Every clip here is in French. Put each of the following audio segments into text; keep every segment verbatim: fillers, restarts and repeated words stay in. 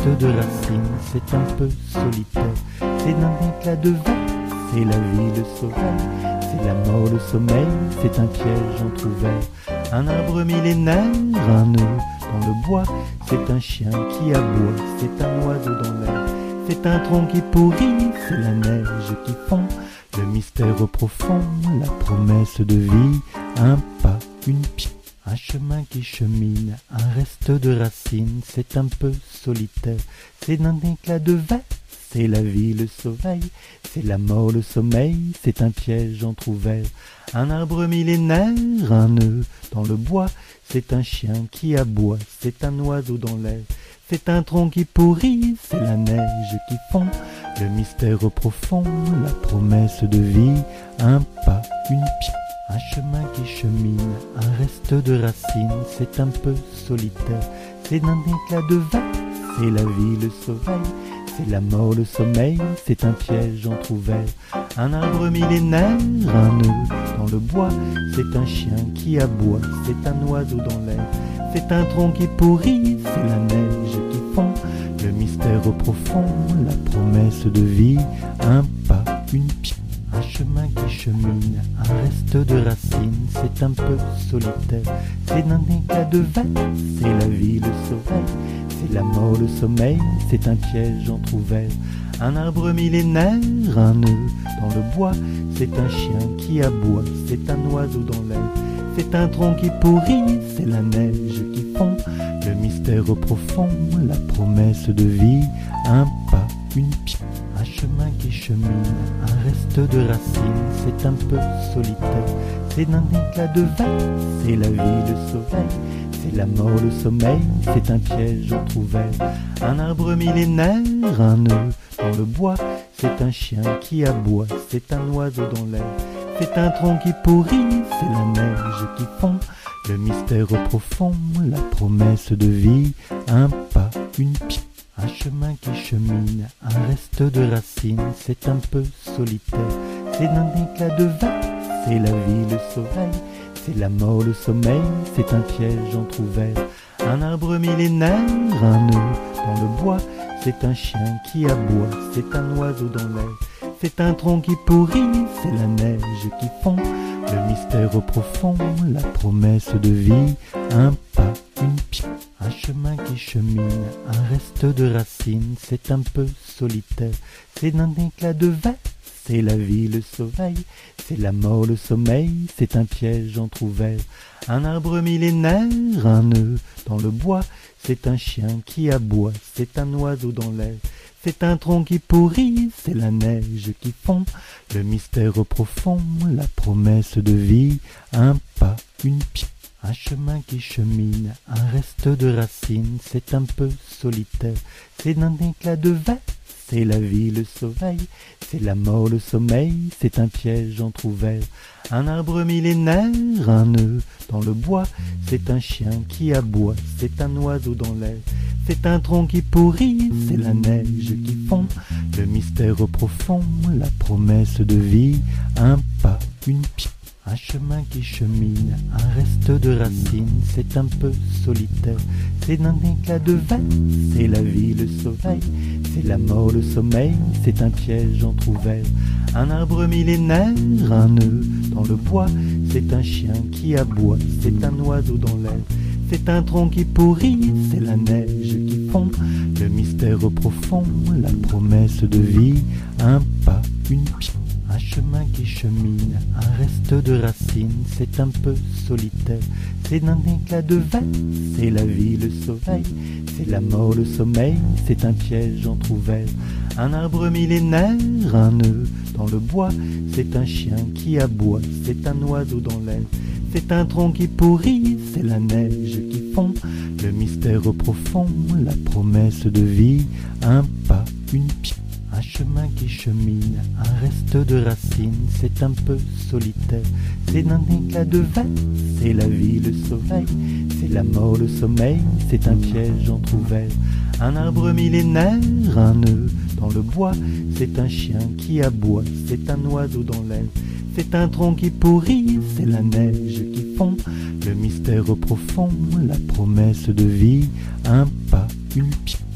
de racines, c'est un peu solitaire. C'est d'un éclat de verre, c'est la vie, le soleil. C'est la mort, le sommeil, c'est un piège entrouvert. Un arbre millénaire, un nœud dans le bois. C'est un chien qui aboie, c'est un oiseau dans l'air. C'est un tronc qui pourrit, c'est la neige qui fond. Le mystère profond, la promesse de vie. Un pas, une pied, un chemin qui chemine. Un reste de racines, c'est un peu solitaire. C'est d'un éclat de verre, c'est la vie, le sommeil. C'est la mort, le sommeil, c'est un piège entrouvert. Un arbre millénaire, un nœud dans le bois. C'est un chien qui aboie, c'est un oiseau dans l'air. C'est un tronc qui pourrit, c'est la neige qui fond. Le mystère profond, la promesse de vie. Un pas, une pied, un chemin qui chemine. Un reste de racines, c'est un peu solitaire. C'est d'un éclat de verre, c'est la vie, le sommeil. C'est la mort, le sommeil, c'est un piège entrouvert. Un arbre millénaire, un nœud dans le bois. C'est un chien qui aboie, c'est un oiseau dans l'air. C'est un tronc qui pourrit, c'est la neige qui fond. Le mystère profond, la promesse de vie. Un pas, une pied, un chemin qui chemine. Un reste de racines, c'est un peu solitaire. C'est d'un éclat de verre, c'est la vie, le sommeil. C'est la mort, le sommeil, c'est un piège entrouvert. Un arbre millénaire, un nœud dans le bois. C'est un chien qui aboie, c'est un oiseau dans l'air. C'est un tronc qui pourrit, c'est la neige qui fond. Le mystère profond, la promesse de vie. Un pas, une pied, un chemin qui chemine. Un reste de racines, c'est un peu solitaire. C'est d'un éclat de verre, c'est la vie, le sommeil. C'est la mort, le sommeil, c'est un piège entrouvert. Un arbre millénaire, un nœud dans le bois. C'est un chien qui aboie, c'est un oiseau dans l'air. C'est un tronc qui pourrit, c'est la neige qui fond. Le mystère profond, la promesse de vie. Un pas, une pied, un chemin qui chemine. Un reste de racines, c'est un peu solitaire. C'est d'un éclat de verre, c'est la vie, le sommeil. C'est la mort, le sommeil, c'est un piège entrouvert. Un arbre millénaire, un nœud dans le bois. C'est un chien qui aboie, c'est un oiseau dans l'air. C'est un tronc qui pourrit, c'est la neige qui fond. Le mystère profond, la promesse de vie. Un pas, une pied, un chemin qui chemine. Un reste de racines, c'est un peu solitaire. C'est d'un éclat de verre, c'est la vie, le sommeil. C'est la mort, le sommeil, c'est un piège entrouvert. Un arbre millénaire, un nœud dans le bois. C'est un chien qui aboie, c'est un oiseau dans l'air. C'est un tronc qui pourrit, c'est la neige qui fond. Le mystère profond, la promesse de vie. Un pas, une pied, un chemin qui chemine. Un reste de racines, c'est un peu solitaire. C'est d'un éclat de verre, c'est la vie, le sommeil. C'est la mort, le sommeil, c'est un piège entrouvert. Un arbre millénaire, un nœud dans le bois. C'est un chien qui aboie, c'est un oiseau dans l'air. C'est un tronc qui pourrit, c'est la neige qui fond. Le mystère profond, la promesse de vie. Un pas, une pied, un chemin qui chemine. Un reste de racines, c'est un peu solitaire. C'est d'un éclat de verre, c'est la vie, le sommeil. C'est la mort, le sommeil, c'est un piège entrouvert. Un arbre millénaire, un nœud dans le bois. C'est un chien qui aboie, c'est un oiseau dans l'air. C'est un tronc qui pourrit, c'est la neige qui fond. Le mystère profond, la promesse de vie. Un pas, une pied, un chemin qui chemine. Un reste de racines, c'est un peu solitaire. C'est d'un éclat de verre, c'est la vie, le sommeil. C'est la mort, le sommeil, c'est un piège entrouvert. Un arbre millénaire, un nœud dans le bois. C'est un chien qui aboie, c'est un oiseau dans l'air. C'est un tronc qui pourrit, c'est la neige qui fond. Le mystère profond, la promesse de vie. Un pas, une pied, un chemin qui chemine. Un reste de racines, c'est un peu solitaire. C'est d'un éclat de verre, c'est la vie, le sommeil. C'est la mort, le sommeil, c'est un piège entrouvert. Un arbre millénaire, un nœud dans le bois. C'est un chien qui aboie, c'est un oiseau dans l'air. C'est un tronc qui pourrit, c'est la neige qui fond. Le mystère profond, la promesse de vie. Un pas, une pied, un chemin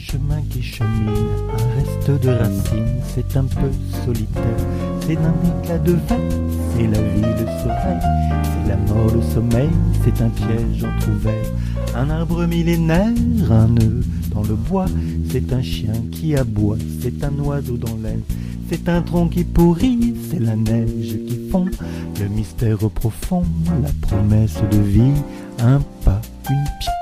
chemin qui chemine, un reste de racines, c'est un peu solitaire. C'est un éclat de vent, c'est la vie le soleil, c'est la mort le sommeil, c'est un piège entrouvert. Un arbre millénaire, un nœud dans le bois, c'est un chien qui aboie, c'est un oiseau dans l'aile, c'est un tronc qui pourrit, c'est la neige qui fond, le mystère profond, la promesse de vie, un pas, une pierre.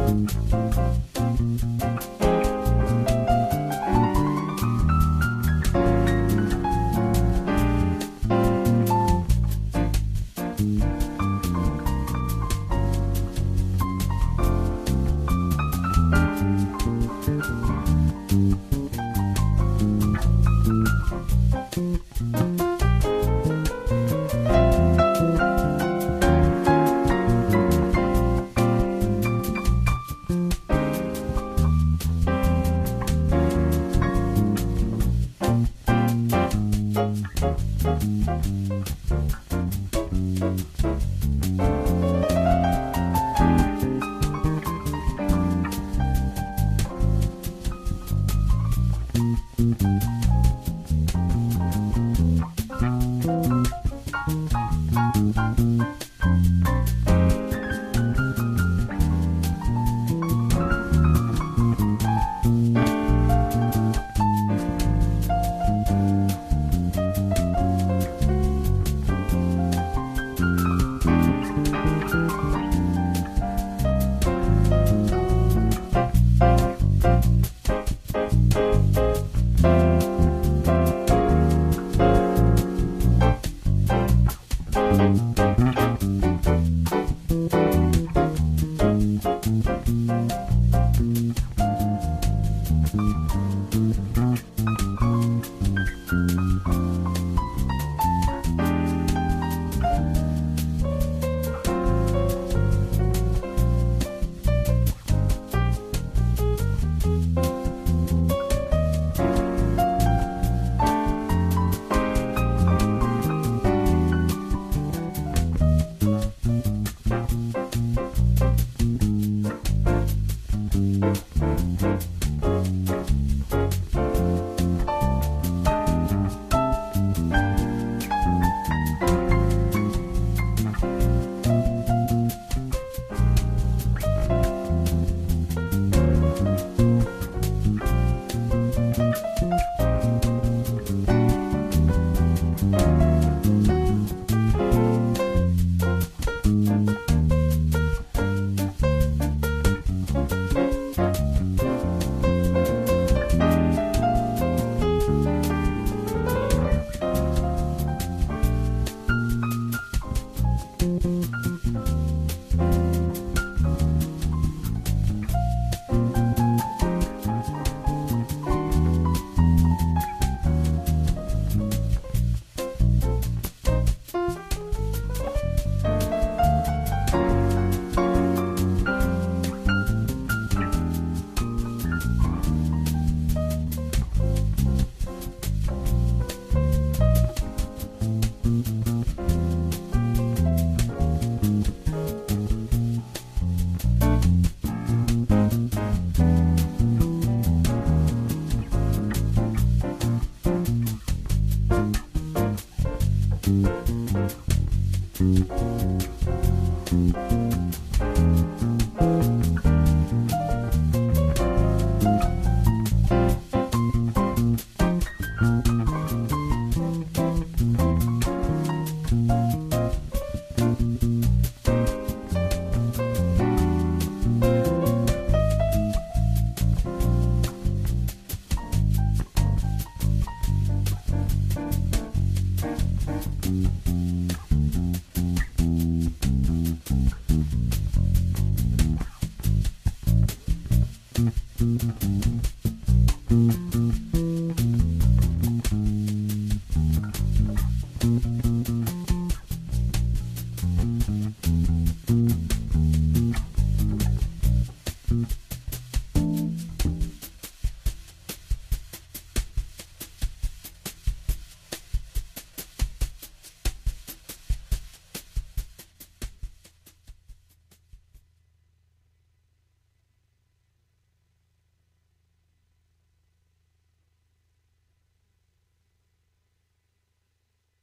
Thank you.